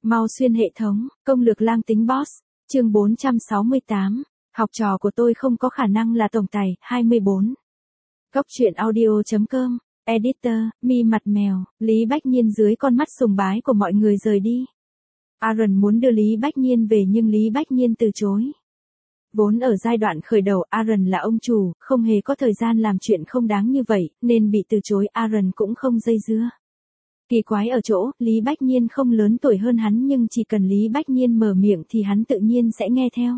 Mau xuyên hệ thống, công lược lang tính boss, chương 468, học trò của tôi không có khả năng là tổng tài, 24. Góc truyện audio.com, editor, mi mặt mèo, Lý Bách Nhiên dưới con mắt sùng bái của mọi người rời đi. Aaron muốn đưa Lý Bách Nhiên về nhưng Lý Bách Nhiên từ chối. Vốn ở giai đoạn khởi đầu Aaron là ông chủ, không hề có thời gian làm chuyện không đáng như vậy, nên bị từ chối Aaron cũng không dây dưa. Kỳ quái ở chỗ, Lý Bách Nhiên không lớn tuổi hơn hắn nhưng chỉ cần Lý Bách Nhiên mở miệng thì hắn tự nhiên sẽ nghe theo.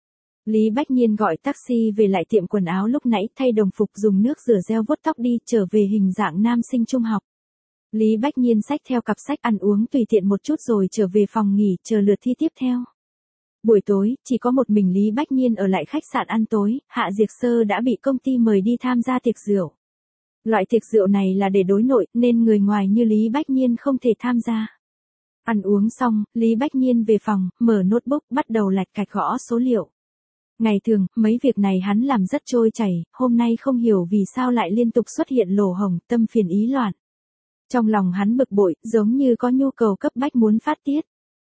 Lý Bách Nhiên gọi taxi về lại tiệm quần áo lúc nãy, thay đồng phục dùng nước rửa reo vuốt tóc đi, trở về hình dạng nam sinh trung học. Lý Bách Nhiên xách theo cặp sách ăn uống tùy tiện một chút rồi trở về phòng nghỉ, chờ lượt thi tiếp theo. Buổi tối, chỉ có một mình Lý Bách Nhiên ở lại khách sạn ăn tối, Hạ Diệc Sơ đã bị công ty mời đi tham gia tiệc rượu. Loại tiệc rượu này là để đối nội, nên người ngoài như Lý Bách Nhiên không thể tham gia. Ăn uống xong, Lý Bách Nhiên về phòng, mở notebook, bắt đầu lạch cạch gõ số liệu. Ngày thường, mấy việc này hắn làm rất trôi chảy, hôm nay không hiểu vì sao lại liên tục xuất hiện lỗ hổng, tâm phiền ý loạn. Trong lòng hắn bực bội, giống như có nhu cầu cấp bách muốn phát tiết.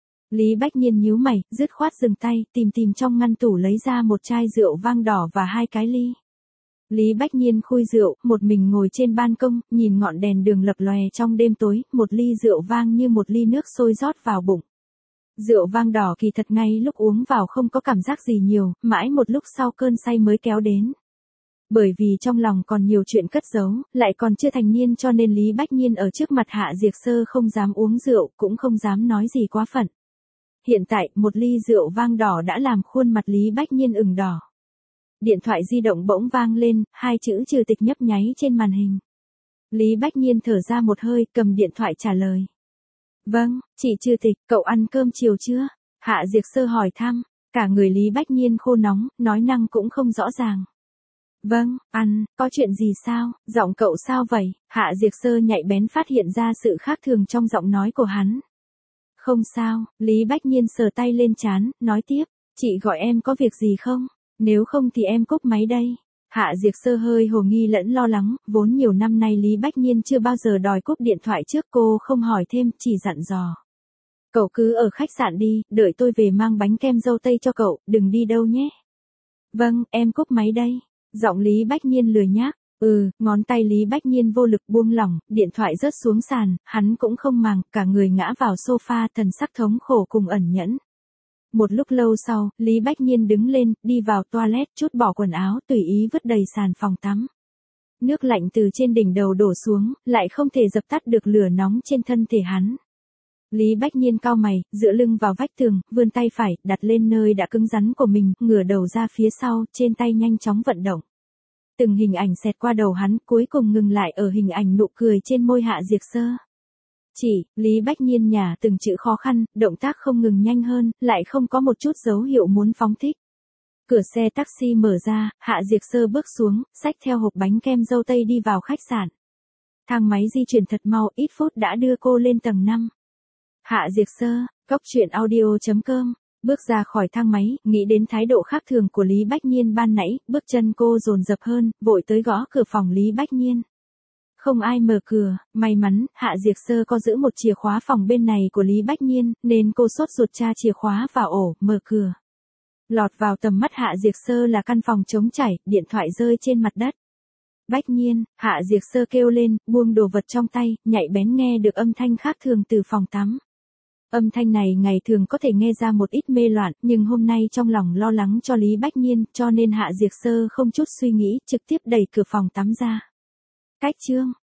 Lý Bách Nhiên nhíu mày, dứt khoát dừng tay, tìm trong ngăn tủ lấy ra một chai rượu vang đỏ và 2 cái ly. Lý Bách Nhiên khui rượu, một mình ngồi trên ban công, nhìn ngọn đèn đường lập lòe trong đêm tối, một ly rượu vang như một ly nước sôi rót vào bụng. Rượu vang đỏ kỳ thật ngay lúc uống vào không có cảm giác gì nhiều, mãi một lúc sau cơn say mới kéo đến. Bởi vì trong lòng còn nhiều chuyện cất giấu, lại còn chưa thành niên cho nên Lý Bách Nhiên ở trước mặt Hạ Diệc Sơ không dám uống rượu, cũng không dám nói gì quá phận. Hiện tại, một ly rượu vang đỏ đã làm khuôn mặt Lý Bách Nhiên ửng đỏ. Điện thoại di động bỗng vang lên, 2 chữ trừ tịch nhấp nháy trên màn hình. Lý Bách Nhiên thở ra một hơi, cầm điện thoại trả lời. Vâng, chị trừ tịch, cậu ăn cơm chiều chưa? Hạ Diệc Sơ hỏi thăm, cả người Lý Bách Nhiên khô nóng, nói năng cũng không rõ ràng. Vâng, ăn, có chuyện gì sao, giọng cậu sao vậy? Hạ Diệc Sơ nhạy bén phát hiện ra sự khác thường trong giọng nói của hắn. Không sao, Lý Bách Nhiên sờ tay lên trán, nói tiếp, chị gọi em có việc gì không? Nếu không thì em cúp máy đây. Hạ Diệc Sơ hơi hồ nghi lẫn lo lắng, vốn nhiều năm nay Lý Bách Nhiên chưa bao giờ đòi cúp điện thoại trước, cô không hỏi thêm, chỉ dặn dò. Cậu cứ ở khách sạn đi, đợi tôi về mang bánh kem dâu tây cho cậu, đừng đi đâu nhé. Vâng, em cúp máy đây. Giọng Lý Bách Nhiên lười nhác. Ngón tay Lý Bách Nhiên vô lực buông lỏng, điện thoại rớt xuống sàn, hắn cũng không màng, cả người ngã vào sofa, thần sắc thống khổ cùng ẩn nhẫn. Một lúc lâu sau, Lý Bách Nhiên đứng lên, đi vào toilet, trút bỏ quần áo, tùy ý vứt đầy sàn phòng tắm. Nước lạnh từ trên đỉnh đầu đổ xuống, lại không thể dập tắt được lửa nóng trên thân thể hắn. Lý Bách Nhiên cau mày, dựa lưng vào vách tường, vươn tay phải, đặt lên nơi đã cứng rắn của mình, ngửa đầu ra phía sau, trên tay nhanh chóng vận động. Từng hình ảnh xẹt qua đầu hắn, cuối cùng ngừng lại ở hình ảnh nụ cười trên môi Hạ Diệc Sơ. Lý Bách Nhiên nhả từng chữ khó khăn, động tác không ngừng nhanh hơn, lại không có một chút dấu hiệu muốn phóng thích. Cửa xe taxi mở ra, Hạ Diệc Sơ bước xuống, xách theo hộp bánh kem dâu tây đi vào khách sạn. Thang máy di chuyển thật mau, ít phút đã đưa cô lên tầng 5. Hạ Diệc Sơ, góc truyện audio.com, bước ra khỏi thang máy, nghĩ đến thái độ khác thường của Lý Bách Nhiên ban nãy, bước chân cô dồn dập hơn, vội tới gõ cửa phòng Lý Bách Nhiên. Không ai mở cửa, may mắn, Hạ Diệc Sơ có giữ một chìa khóa phòng bên này của Lý Bách Nhiên, nên cô sốt ruột tra chìa khóa vào ổ, mở cửa. Lọt vào tầm mắt Hạ Diệc Sơ là căn phòng trống trải, điện thoại rơi trên mặt đất. Bách Nhiên, Hạ Diệc Sơ kêu lên, buông đồ vật trong tay, nhạy bén nghe được âm thanh khác thường từ phòng tắm. Âm thanh này ngày thường có thể nghe ra một ít mê loạn, nhưng hôm nay trong lòng lo lắng cho Lý Bách Nhiên, cho nên Hạ Diệc Sơ không chút suy nghĩ, trực tiếp đẩy cửa phòng tắm ra. Cách chương